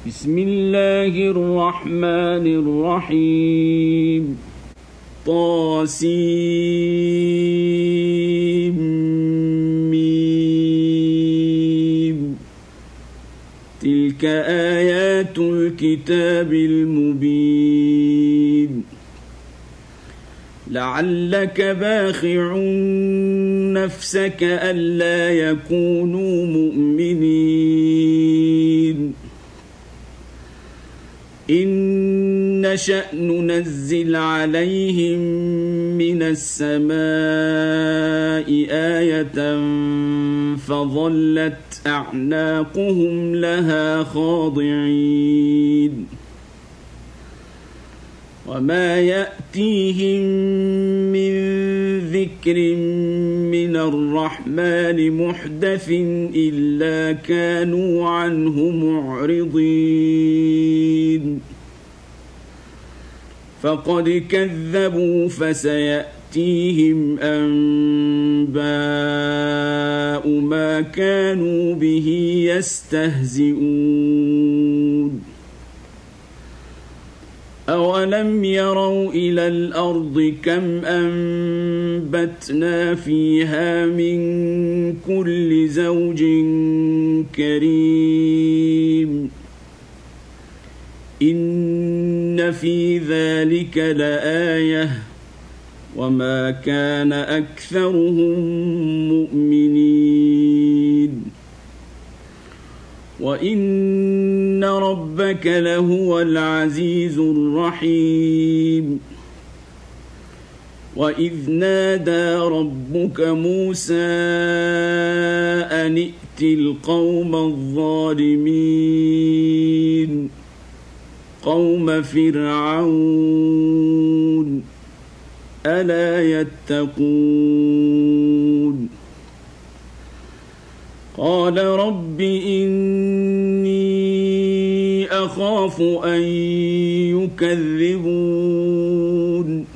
بسم الله الرحمن الرحيم طاسيم تلك آيات الكتاب المبين لعلك باخع نفسك ألا يكونوا مؤمنين إن نشأ ننزل عليهم من السماء آية فظلت أعناقهم لها خاضعين وما يأتيهم من ذكر من الرحمن محدث إلا كانوا عنه معرضين فقد كذبوا فسيأتيهم أنباء ما كانوا به يستهزئون أولم يروا إلى الأرض كم أنبتنا فيها من كل زوج كريم إن في ذلك لآية وما كان أكثرهم مؤمنين وإن ربك لهو العزيز الرحيم وإذ نادى ربك موسى أن ائت القوم الظالمين قوم فرعون ألا يتقون قال رب إني أخاف أن يكذبون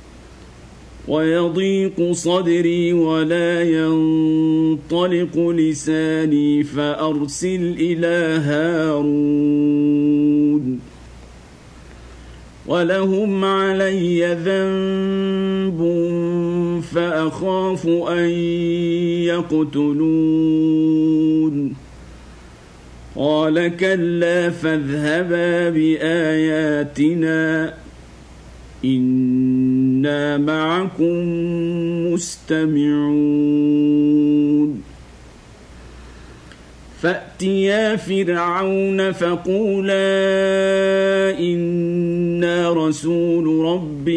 ويضيق صدري ولا ينطلق لساني فأرسل إلى هارون ولهم علي ذنب فأخاف أن يقتلون قال كلا فاذهبا بآياتنا إنا معكم مستمعون فأتيا فرعون فقولا إنا رسول رب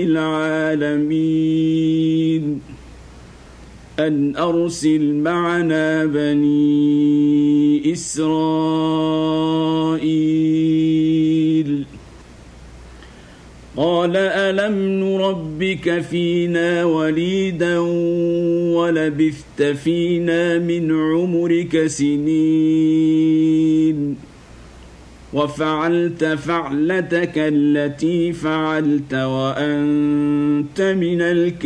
العالمين أن أرسل معنا بني إسرائيل قال ألم نربك فينا وليدا ولبثت فينا من عمرك سنين وفعلت فعلتك التي فعلت وأنت من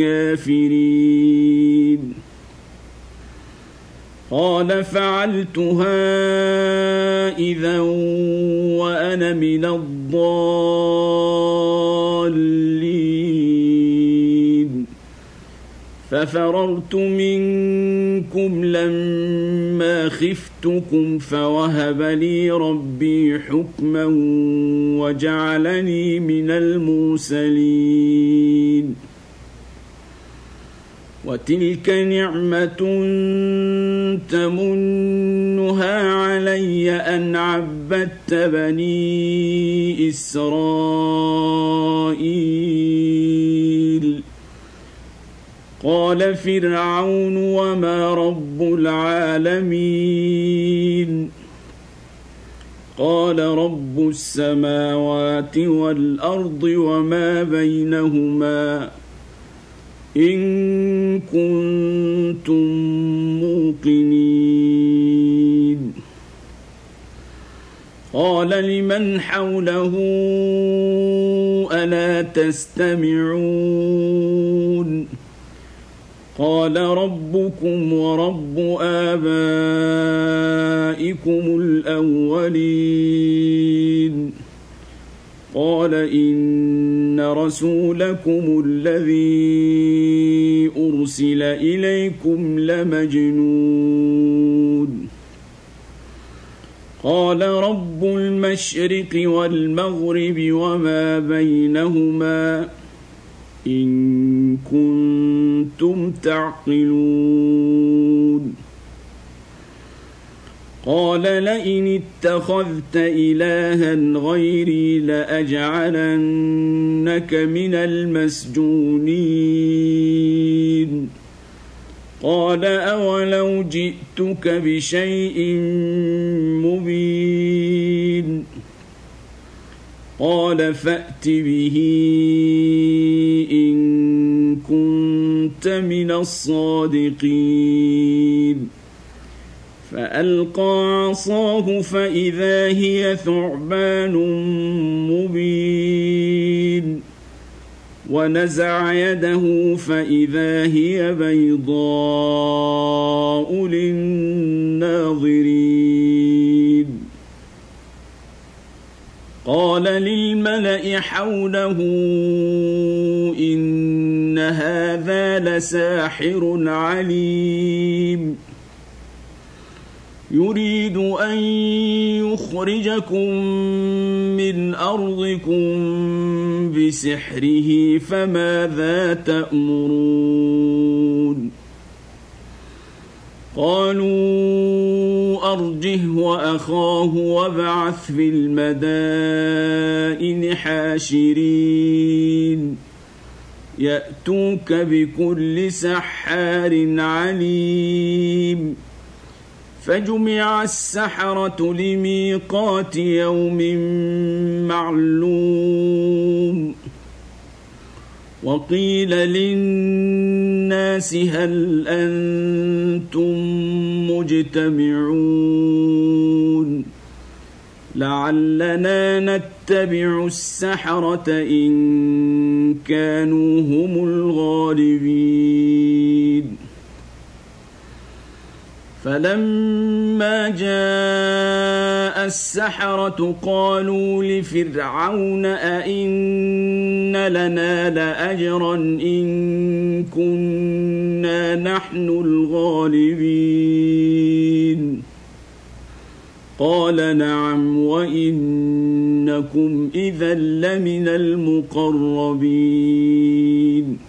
الكافرين قال فعلتها إذا وأنا من الضالين ففررت منكم لما خفتكم فوهب لي ربي حكما وجعلني من المرسلين وتلك نعمة تمنها علي أن عبدت بني إسرائيل قال فرعون وما رب العالمين قال رب السماوات والأرض وما بينهما إن كنتم موقنين قال لمن حوله ألا تستمعون قال ربكم ورب آبائكم الأولين مبين قال إن رسولكم الذي أرسل إليكم لمجنون قال رب المشرق والمغرب وما بينهما إن كنتم تعقلون قال لئن اتخذت إلها غيري لأجعلنك من المسجونين قال أولو جئتك بشيء مبين قال فأت به إن كنت من الصادقين فألقى عصاه فإذا هي ثعبان مبين ونزع يده فإذا هي بيضاء للناظرين قال للملأ حوله إن هذا لساحر عليم يريد أن يخرجكم من أرضكم بسحره فماذا تأمرون قالوا أرجه وأخاه وابعث في المدائن حاشرين يأتوك بكل سحار عليم فجمع السحرة لميقات يوم معلوم وقيل للناس هل أنتم مجتمعون لعلنا نتبع السحرة إن كانوا هم الغالبين فلما جاء السحرة قالوا لفرعون أئن لنا لأجرا إن كنا نحن الغالبين قال نعم وإنكم إذا لمن المقربين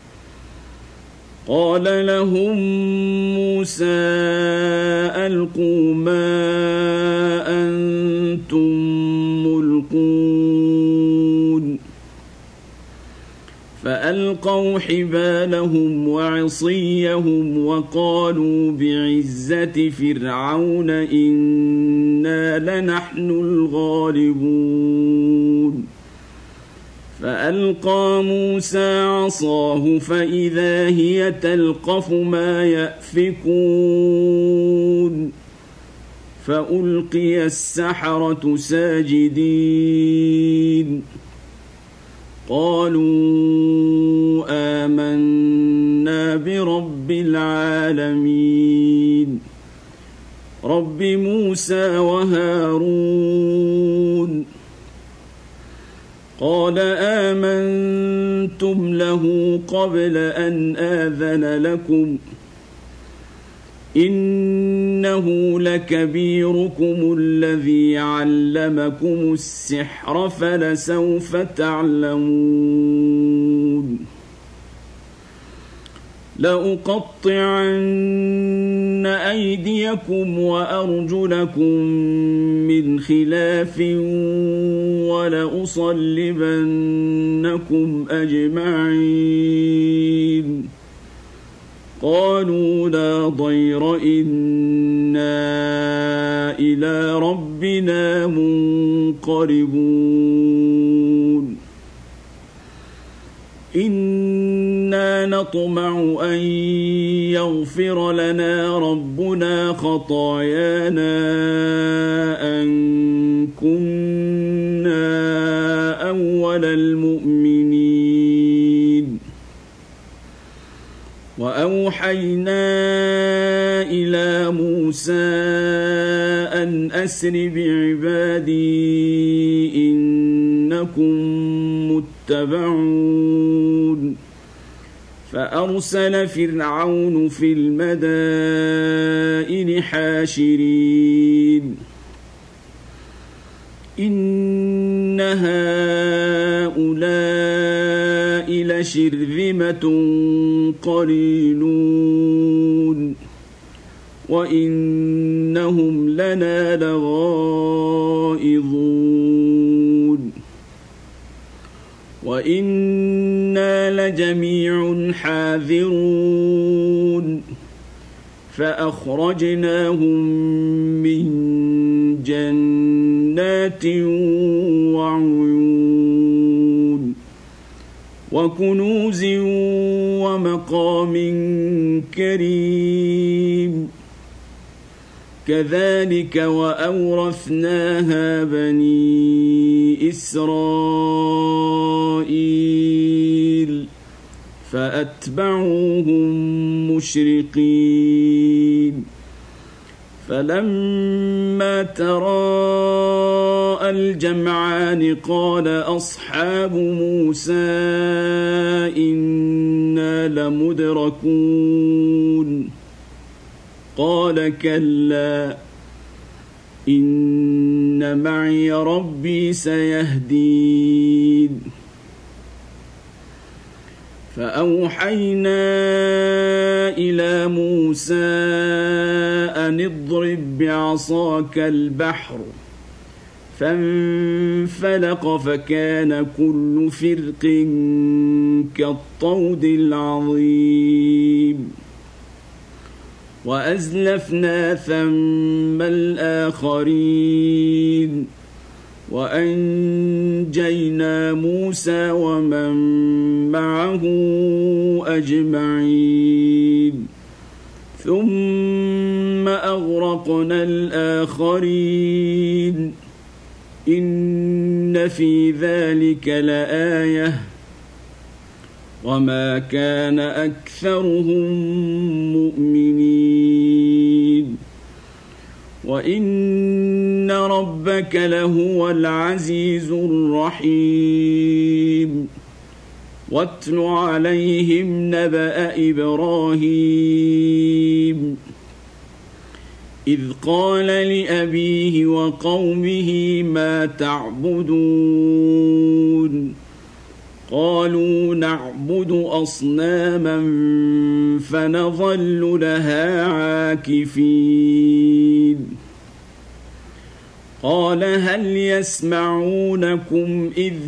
قال لهم موسى ألقوا ما أنتم ملقون فألقوا حبالهم وعصيهم وقالوا بعزة فرعون إنا لنحن الغالبون فألقى موسى عصاه فإذا هي تلقف ما يأفكون فألقي السحرة ساجدين قالوا آمنا برب العالمين رب موسى وهارون قال آمنتم له قبل أن آذن لكم إنه لكبيركم الذي علمكم السحر فلسوف تعلمون لأقطعن أيديكم وأرجلكم من خلاف ولأصلبنكم أجمعين قالوا لا ضير إنا إلى ربنا منقلبون إنا نطمع أن يغفر لنا ربنا خطايانا أن كنا أول المؤمنين وأوحينا إلى موسى أن أسر بعبادي إنكم متبعون فأرسل فرعون في المدائن حاشرين إن هؤلاء لشرذمة قليلون وإنهم لنا لغائظون وإنا لجميع حاذرون فأخرجناهم من جنات وعيون وكنوز ومقام كريم كذلك وأورثناها بني إسرائيل فأتبعوهم مشرقين فلما تراءى الجمعان قال أصحاب موسى إنا لمدركون قال كلا إن معي ربي سيهدين فأوحينا إلى موسى أن اضرب بعصاك البحر فانفلق فكان كل فرق كالطود العظيم وأزلفنا ثم الآخرين وأنجينا موسى ومن معه أجمعين ثم أغرقنا الآخرين إن في ذلك لآية وما كان أكثرهم مؤمنين وإن ربك لهو العزيز الرحيم واتل عليهم نبأ إبراهيم إذ قال لأبيه وقومه ما تعبدون قالوا نعبد أصناما فنظل لها عاكفين قال هل يسمعونكم إذ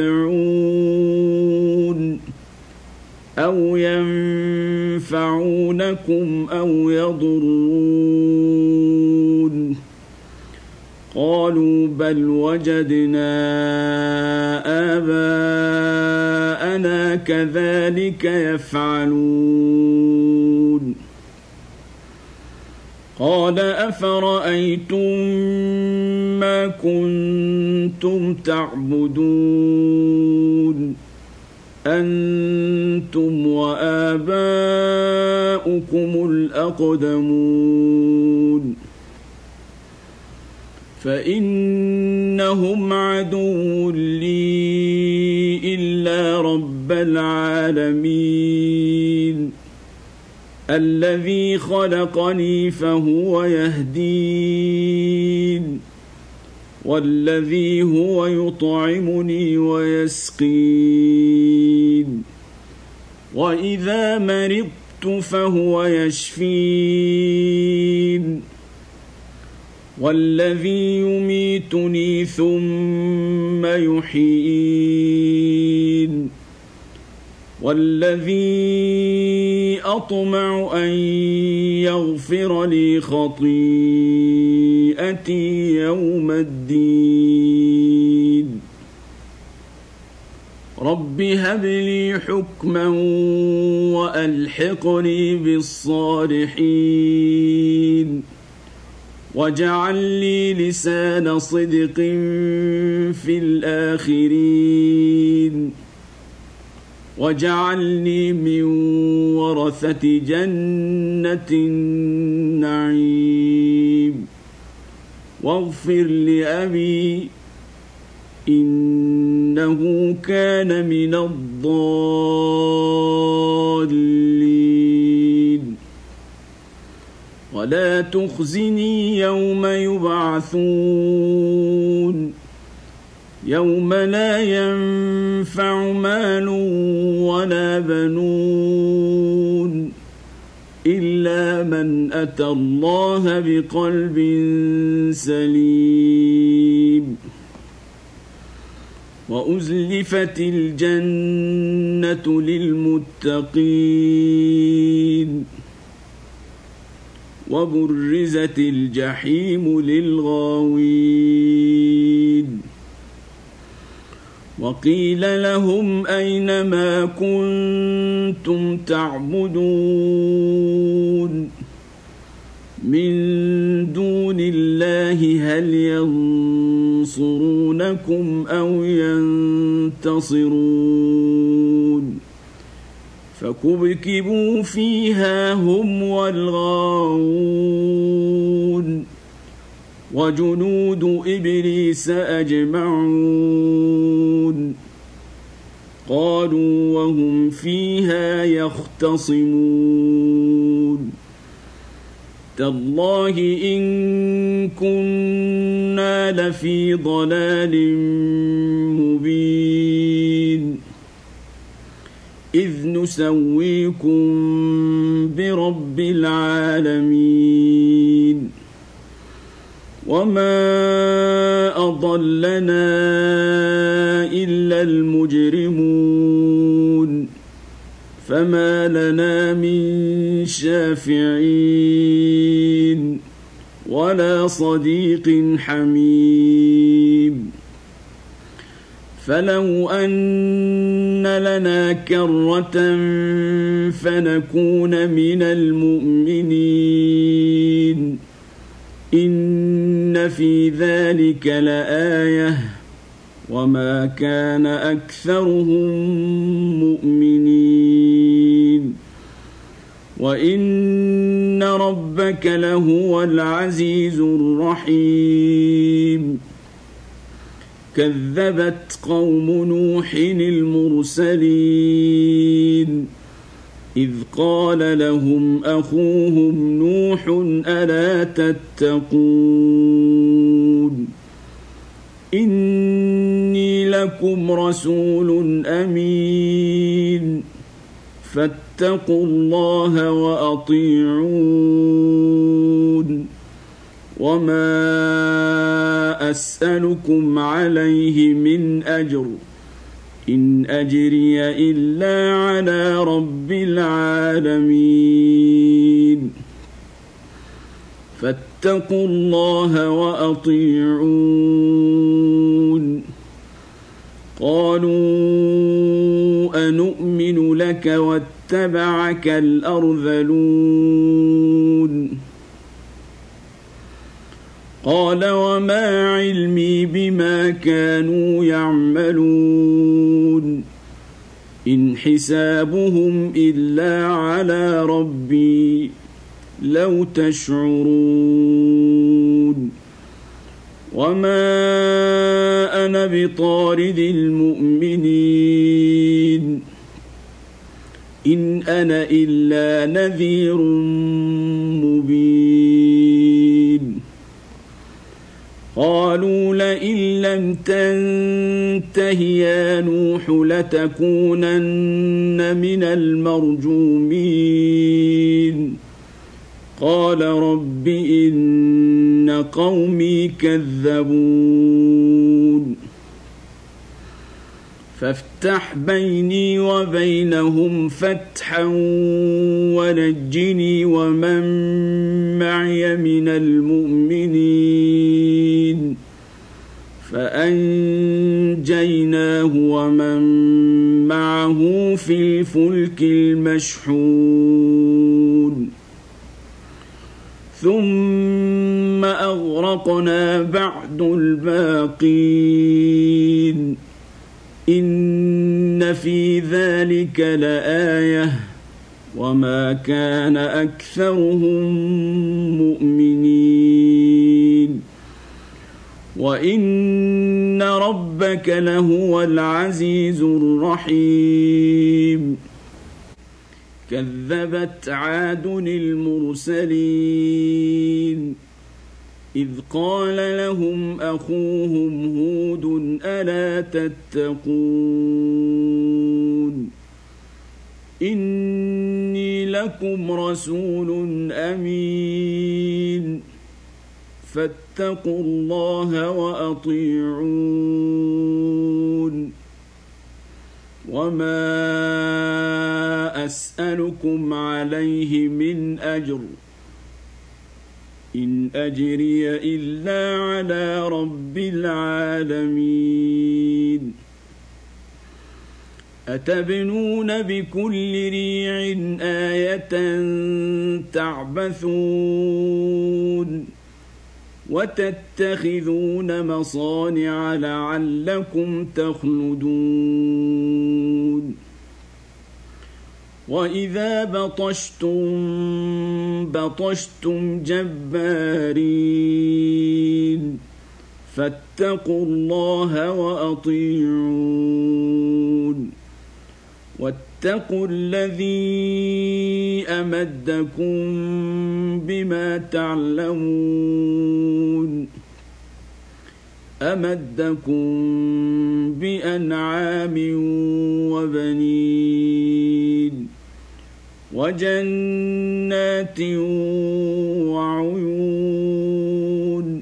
تدعون أو ينفعونكم أو يضرون قالوا بل وجدنا آباءنا كذلك يفعلون قال أفرأيتم ما كنتم تعبدون أنتم وآباؤكم الأقدمون فإنهم عدو لي إلا رب العالمين الذي خلقني فهو يهدين والذي هو يطعمني ويسقين وإذا مرضت فهو يشفين والذي يميتني ثم يحيين والذي أطمع أن يغفر لي خطيئتي يوم الدين رب هب لي حكما وألحقني بالصالحين واجعل لي لسان صدق في الآخرين واجعلني من ورثة جنة النعيم واغفر لأبي إن إنه كان من الضالين ولا تخزني يوم يبعثون يوم لا ينفع مال ولا بنون إلا من أتى الله بقلب سليم وأزلفت الجنة للمتقين وبرزت الجحيم للغاوين وقيل لهم أين ما كنتم تعبدون من دون الله هل ينصرونكم أو ينتصرون فكبكبوا فيها هم والغاوون وجنود إبليس أجمعون قالوا وهم فيها يختصمون تالله إن كنا لفي ضلال مبين إذ نسويكم برب العالمين وما أضلنا إلا المجرمون فما لنا من شافعين ولا صديق حميم فلو أن لنا كرة فنكون من المؤمنين إن في ذلك لآية وما كان أكثرهم مؤمنين وإن ربك لهو العزيز الرحيم كذبت قوم نوح المرسلين إذ قال لهم أخوهم نوح ألا تتقون إني لكم رسول أمين فاتقوا الله وأطيعون وما أسألكم عليه من أجر إن أجري إلا على رب العالمين فاتقوا الله وأطيعون قالوا أنؤمن لك واتبعك الأرذلون قال وما علمي بما كانوا يعملون إن حسابهم إلا على ربي لو تشعرون وما أنا بطارد المؤمنين إن أنا إلا نذير مبين قالوا لئن لم تنته يا نوح لتكونن من المرجومين قال رب إن قومي كذبون فافتح بيني وبينهم فتحا ونجني ومن معي من المؤمنين فأنجيناه ومن معه في الفلك المشحون ثم أغرقنا بعد الباقين إن في ذلك لآية وما كان أكثرهم مؤمنين وإن ربك لهو العزيز الرحيم كذبت عاد المرسلين إذ قال لهم أخوهم هود ألا تتقون إني لكم رسول أمين فاتقوا الله وأطيعون وما أسألكم عليه من أجر إن أجري إلا على رب العالمين أتبنون بكل ريع آية تعبثون وتتخذون مصانع لعلكم تخلدون وإذا بطشتم جبارين فاتقوا الله وأطيعون واتقوا الذي أمدكم بما تعلمون أمدكم بأنعام وبنين وجنات وعيون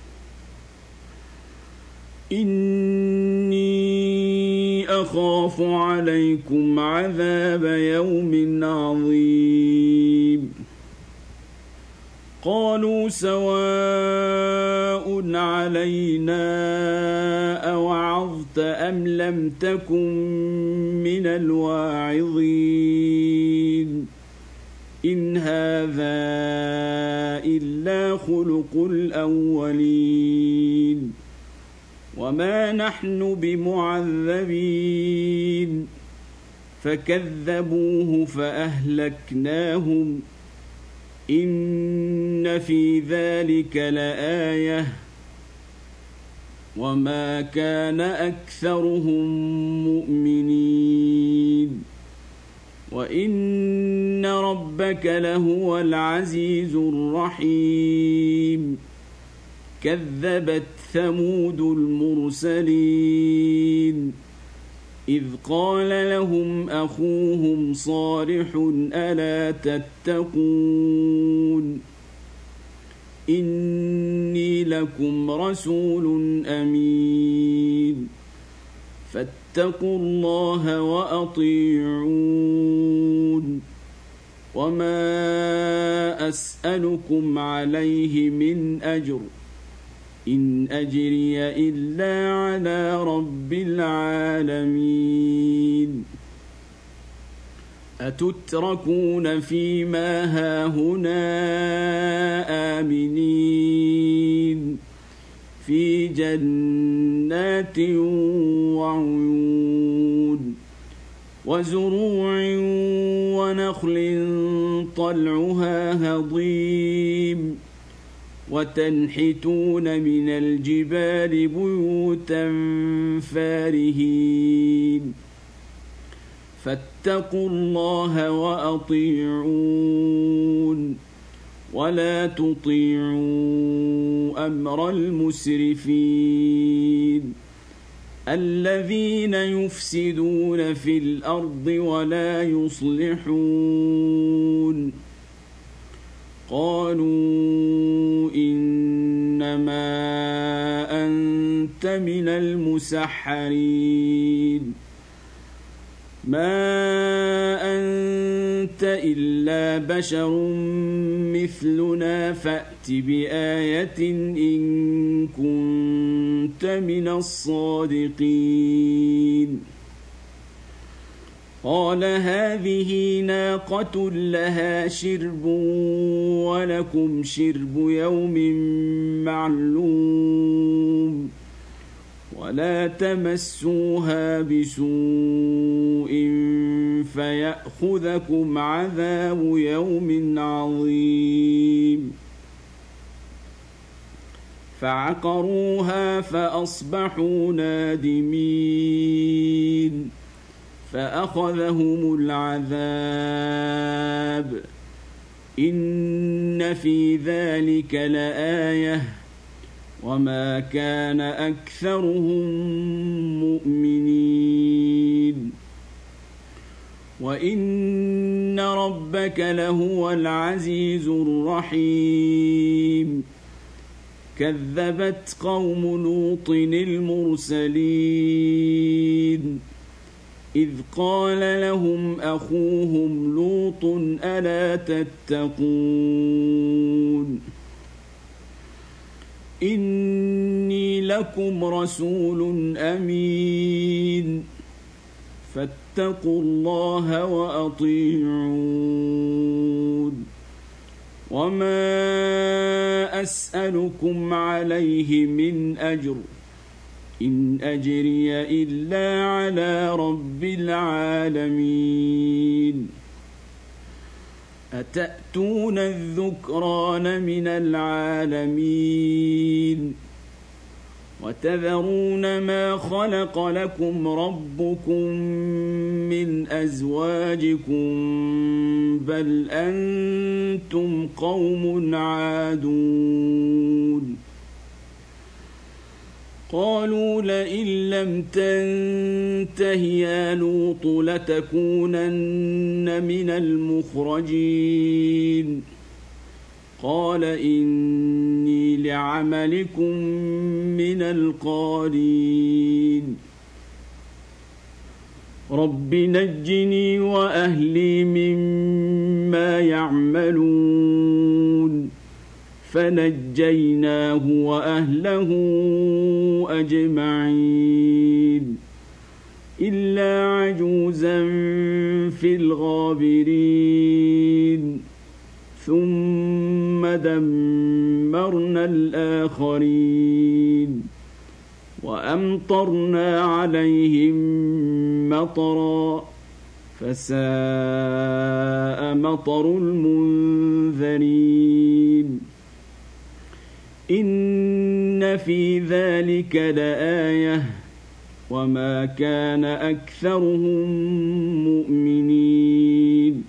إني أخاف عليكم عذاب يوم عظيم قالوا سواء علينا أوعظت أم لم تكن من الواعظين إن هذا إلا خلق الأولين وما نحن بمعذبين فكذبوه فأهلكناهم إن في ذلك لآية وما كان أكثرهم مؤمنين وإن ربك لهو العزيز الرحيم كذبت ثمود المرسلين إذ قال لهم أخوهم صالح ألا تتقون إني لكم رسول أمين فاتقوا الله وأطيعون وما أسألكم عليه من أجر إن أجري إلا على رب العالمين أتتركون فيما هاهنا آمنين في جنات وعيون وزروع ونخل طلعها هضيم وتنحتون من الجبال بيوتا فارهين فاتقوا الله وأطيعون ولا تطيعوا أمر المسرفين الذين يفسدون في الأرض ولا يصلحون قالوا إنما أنت من المسحرين ما أنت إلا بشر مثلنا فأت بآية إن كنت من الصادقين قال هذه ناقة لها شرب ولكم شرب يوم معلوم ولا تمسوها بسوء فيأخذكم عذاب يوم عظيم فعقروها فأصبحوا نادمين فأخذهم العذاب إن في ذلك لآية وما كان أكثرهم مؤمنين وإن ربك لهو العزيز الرحيم كذبت قوم لوط المرسلين إذ قال لهم أخوهم لوط ألا تتقون إني لكم رسول أمين فاتقوا الله وأطيعون وما أسألكم عليه من أجر إن أجري إلا على رب العالمين أتأتون الذكران من العالمين وتذرون ما خلق لكم ربكم من أزواجكم بل أنتم قوم عادون قالوا لئن لم تنته يا لوط لتكونن من المخرجين قال إني لعملكم من القالين رب نجني وأهلي مما يعملون فنجيناه وأهله أجمعين إلا عجوزا في الغابرين ثم دمرنا الآخرين وأمطرنا عليهم مطرا فساء مطر المنذرين إن في ذلك لآية وما كان أكثرهم مؤمنين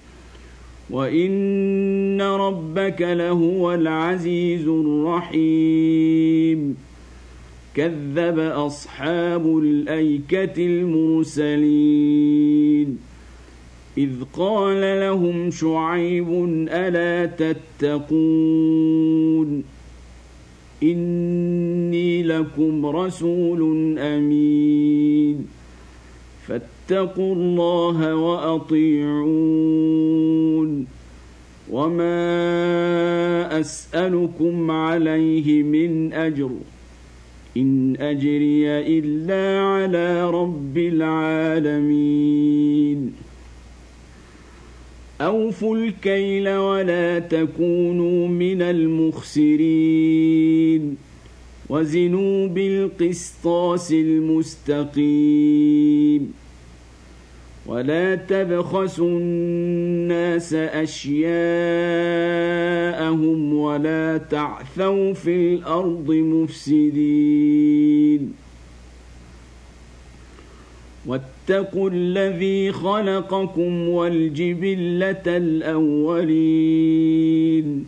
وإن ربك لهو العزيز الرحيم كذب أصحاب الأيكة المرسلين إذ قال لهم شعيب ألا تتقون إني لكم رسول أمين فاتقوا الله وأطيعون وما أسألكم عليه من أجر إن أجري إلا على رب العالمين أوفوا الكيل ولا تكونوا من المخسرين وزنوا بالقسطاس المستقيم ولا تبخسوا الناس أشياءهم ولا تعثوا في الأرض مفسدين واتقوا الذي خلقكم والجبلة الأولين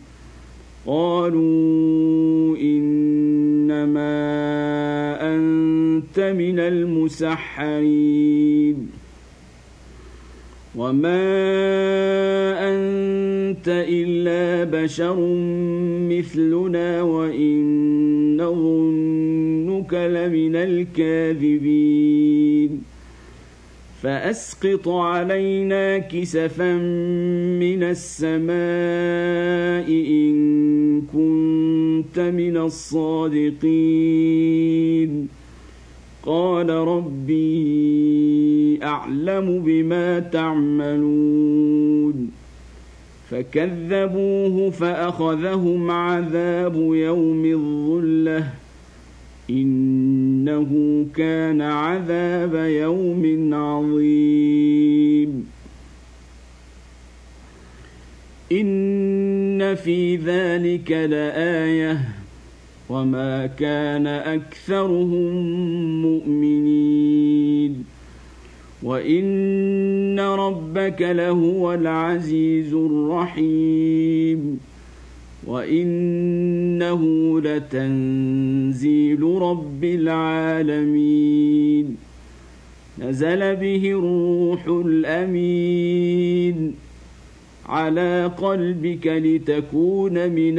قالوا إنما أنت من المسحرين وما أنت إلا بشر مثلنا وإن نظنك لمن الكاذبين فأسقط علينا كسفا من السماء إن كنت من الصادقين قال ربي أعلم بما تعملون فكذبوه فأخذهم عذاب يوم الظلة إنه كان عذاب يوم عظيم إن في ذلك لآية وما كان أكثرهم مؤمنين وإن ربك لهو العزيز الرحيم وإنه لتنزيل رب العالمين نزل به الروح الأمين على قلبك لتكون من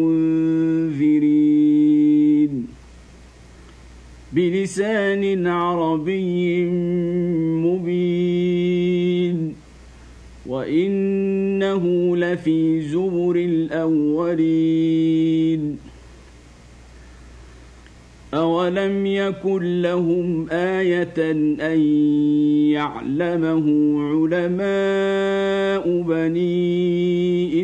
المنذرين بلسان عربي مبين وإنه لفي زبر الأولين أولم يكن لهم آية أن يعلمه علماء بني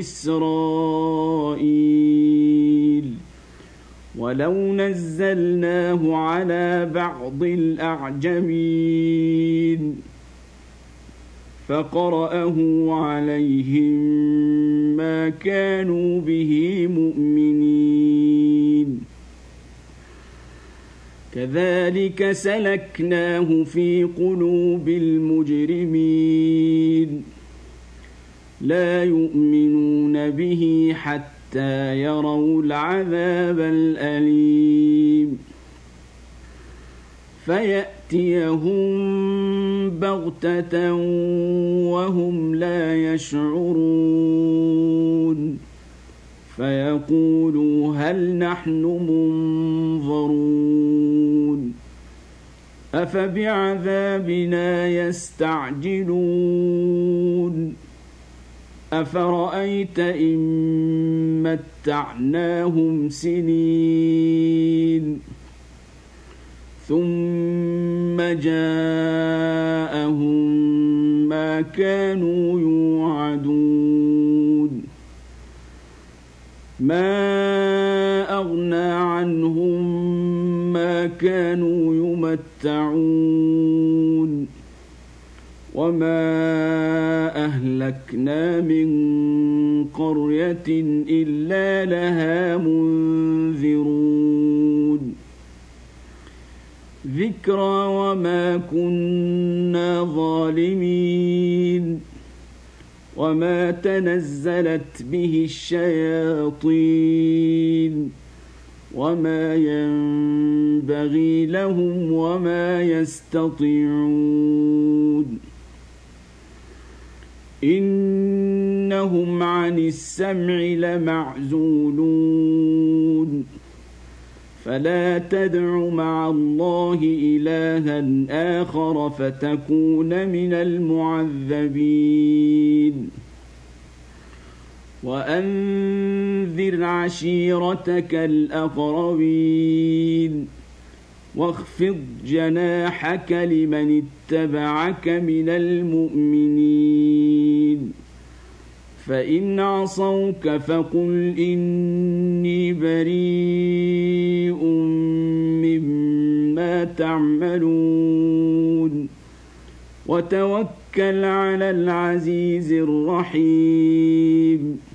إسرائيل ولو نزلناه على بعض الأعجمين فقرأه عليهم ما كانوا به مؤمنين كذلك سلكناه في قلوب المجرمين لا يؤمنون به حتى يروا العذاب الأليم فيأتيهم بغتة وهم لا يشعرون فيقولوا هل نحن منظرون أفبعذابنا يستعجلون أفرأيت إن متعناهم سنين ثم جاءهم ما كانوا يوعدون ما أغنى عنهم ما كانوا يمتعون وما أهلكنا من قرية إلا لها منذرون ذكرى وما كنا ظالمين وما تنزلت به الشياطين وما ينبغي لهم وما يستطيعون إنهم عن السمع لمعزولون فلا تدع مع الله إلها آخر فتكون من المعذبين وأنذر عشيرتك الأقربين واخفض جناحك لمن اتبعك من المؤمنين فإن عصوك فقل إني بريء مما تعملون وتوكل على العزيز الرحيم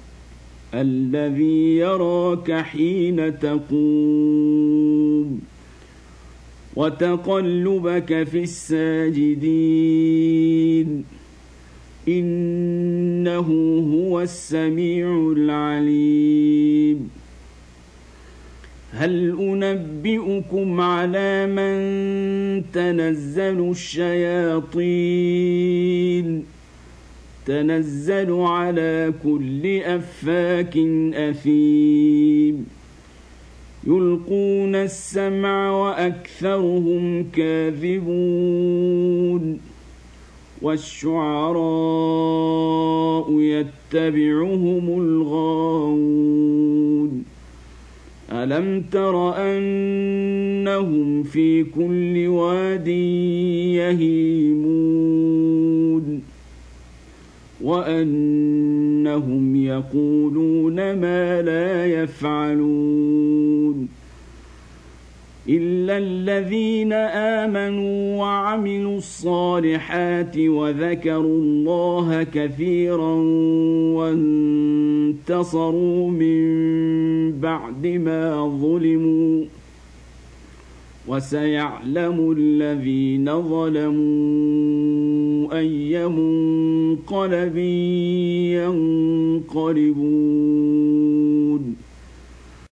الذي يراك حين تقوم وتقلبك في الساجدين إنه هو السميع العليم هل أنبئكم على من تنزل الشياطين تنزل على كل أفاك أثيم يلقون السمع وأكثرهم كاذبون والشعراء يتبعهم الغاوون ألم تر أنهم في كل واد يهيمون وأنهم يقولون ما لا يفعلون إلا الذين آمنوا وعملوا الصالحات وذكروا الله كثيرا وانتصروا من بعد ما ظلموا وسيعلم الذين ظلموا أي منقلب ينقلبون